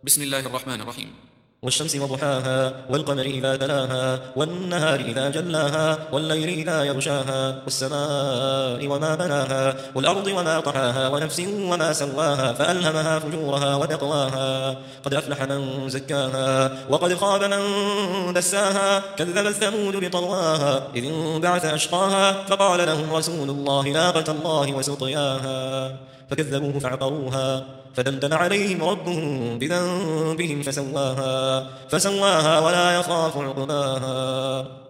بسم الله الرحمن الرحيم. والشمس وضحاها والقمر إذا تلاها والنهار إذا جلاها والليل إذا يغشاها والسماء وما بناها والأرض وما طحاها ونفس وما سواها فألهمها فجورها وتقواها قد أفلح من زكاها وقد خاب من دساها كذبت ثمود بطغواها إذ انبعث أشقاها فقال لهم رسول الله ناقة الله وسقياها فكذبوه فعقروها فدمدم عليهم ربهم بذنبهم فسواها ولا يخاف عقباها.